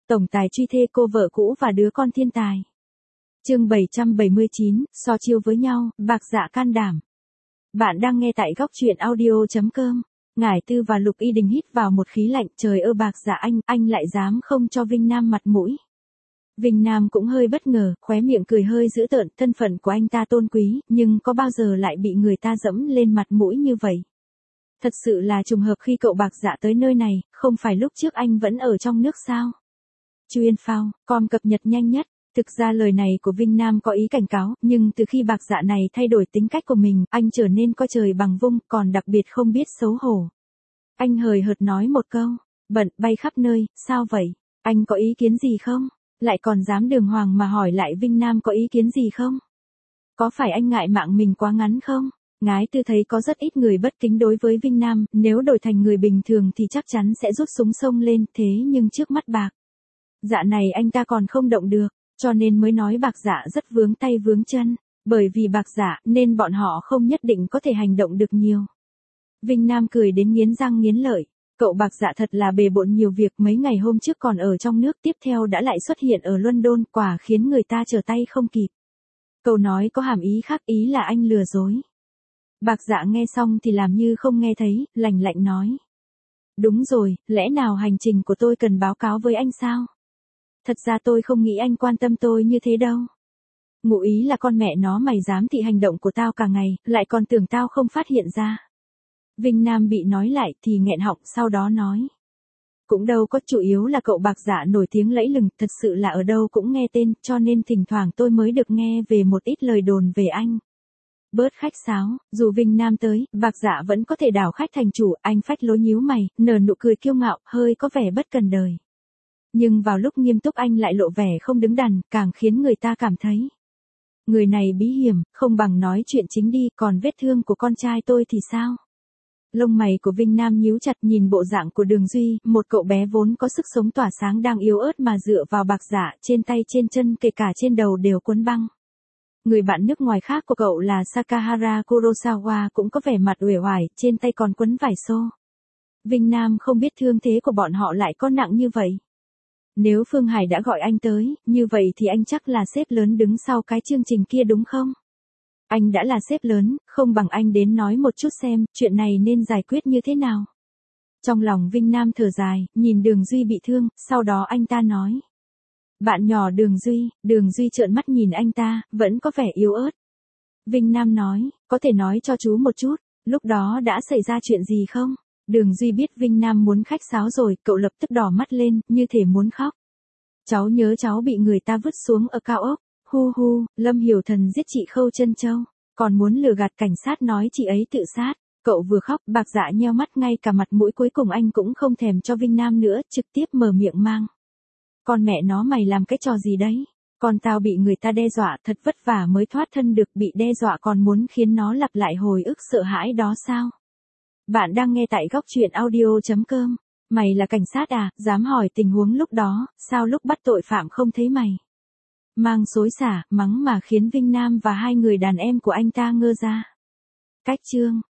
tổng tài truy thê cô vợ cũ và đứa con thiên tài. Chương 779, so chiêu với nhau, bạc dạ can đảm. Bạn đang nghe tại góc truyện audio.com. Ngải Tư và Lục Y Đình hít vào một khí lạnh, trời ơi bạc dạ anh lại dám không cho Vinh Nam mặt mũi. Vinh Nam cũng hơi bất ngờ, khóe miệng cười hơi dữ tợn, thân phận của anh ta tôn quý, nhưng có bao giờ lại bị người ta dẫm lên mặt mũi như vậy. Thật sự là trùng hợp khi cậu bạc dạ tới nơi này, không phải lúc trước anh vẫn ở trong nước sao? Chuyên phao, com cập nhật nhanh nhất. Thực ra lời này của Vinh Nam có ý cảnh cáo, nhưng từ khi bạc dạ này thay đổi tính cách của mình, anh trở nên coi trời bằng vung, còn đặc biệt không biết xấu hổ. Anh hời hợt nói một câu, bận, bay khắp nơi, sao vậy? Anh có ý kiến gì không? Lại còn dám đường hoàng mà hỏi lại Vinh Nam có ý kiến gì không? Có phải anh ngại mạng mình quá ngắn không? Ngái Tư thấy có rất ít người bất kính đối với Vinh Nam, nếu đổi thành người bình thường thì chắc chắn sẽ rút súng xông lên, thế nhưng trước mắt bạc dạ này anh ta còn không động được, cho nên mới nói bạc dạ rất vướng tay vướng chân, bởi vì bạc dạ nên bọn họ không nhất định có thể hành động được nhiều. Vinh Nam cười đến nghiến răng nghiến lợi, cậu bạc dạ thật là bề bộn nhiều việc, mấy ngày hôm trước còn ở trong nước, tiếp theo đã lại xuất hiện ở London, quả khiến người ta trở tay không kịp. Câu nói có hàm ý khác, ý là anh lừa dối. Bạc dạ nghe xong thì làm như không nghe thấy, lạnh lạnh nói. Đúng rồi, lẽ nào hành trình của tôi cần báo cáo với anh sao? Thật ra tôi không nghĩ anh quan tâm tôi như thế đâu. Ngụ ý là con mẹ nó mày dám thị hành động của tao cả ngày, lại còn tưởng tao không phát hiện ra. Vinh Nam bị nói lại thì nghẹn họng, sau đó nói. Cũng đâu có, chủ yếu là cậu bạc dạ nổi tiếng lẫy lừng, thật sự là ở đâu cũng nghe tên, cho nên thỉnh thoảng tôi mới được nghe về một ít lời đồn về anh. Bớt khách sáo, dù Vinh Nam tới, bạc dạ vẫn có thể đảo khách thành chủ, anh phách lối nhíu mày, nở nụ cười kiêu ngạo, hơi có vẻ bất cần đời. Nhưng vào lúc nghiêm túc anh lại lộ vẻ không đứng đắn, càng khiến người ta cảm thấy. Người này bí hiểm, không bằng nói chuyện chính đi, còn vết thương của con trai tôi thì sao? Lông mày của Vinh Nam nhíu chặt, nhìn bộ dạng của Đường Duy, một cậu bé vốn có sức sống tỏa sáng đang yếu ớt mà dựa vào bạc dạ, trên tay trên chân kể cả trên đầu đều quấn băng. Người bạn nước ngoài khác của cậu là Sakahara Kurosawa cũng có vẻ mặt uể oải, trên tay còn quấn vải xô. Vinh Nam không biết thương thế của bọn họ lại có nặng như vậy. Nếu Phương Hải đã gọi anh tới, như vậy thì anh chắc là sếp lớn đứng sau cái chương trình kia đúng không? Anh đã là sếp lớn, không bằng anh đến nói một chút xem, chuyện này nên giải quyết như thế nào. Trong lòng Vinh Nam thở dài, nhìn Đường Duy bị thương, sau đó anh ta nói. Bạn nhỏ Đường Duy trợn mắt nhìn anh ta, vẫn có vẻ yếu ớt. Vinh Nam nói, có thể nói cho chú một chút, lúc đó đã xảy ra chuyện gì không? Đường Duy biết Vinh Nam muốn khách sáo rồi, cậu lập tức đỏ mắt lên, như thể muốn khóc. Cháu nhớ cháu bị người ta vứt xuống ở cao ốc, Lâm Hiểu Thần giết chị Khâu Trân Châu, còn muốn lừa gạt cảnh sát nói chị ấy tự sát. Cậu vừa khóc, bạc dạ nheo mắt, ngay cả mặt mũi cuối cùng anh cũng không thèm cho Vinh Nam nữa, trực tiếp mở miệng mang. Con mẹ nó mày làm cái trò gì đấy? Con tao bị người ta đe dọa, thật vất vả mới thoát thân được, bị đe dọa còn muốn khiến nó lặp lại hồi ức sợ hãi đó sao? Bạn đang nghe tại góc truyện audio.com. Mày là cảnh sát à, dám hỏi tình huống lúc đó, sao lúc bắt tội phạm không thấy mày? Mang xối xả, mắng mà khiến Vinh Nam và hai người đàn em của anh ta ngơ ra. Cách chương.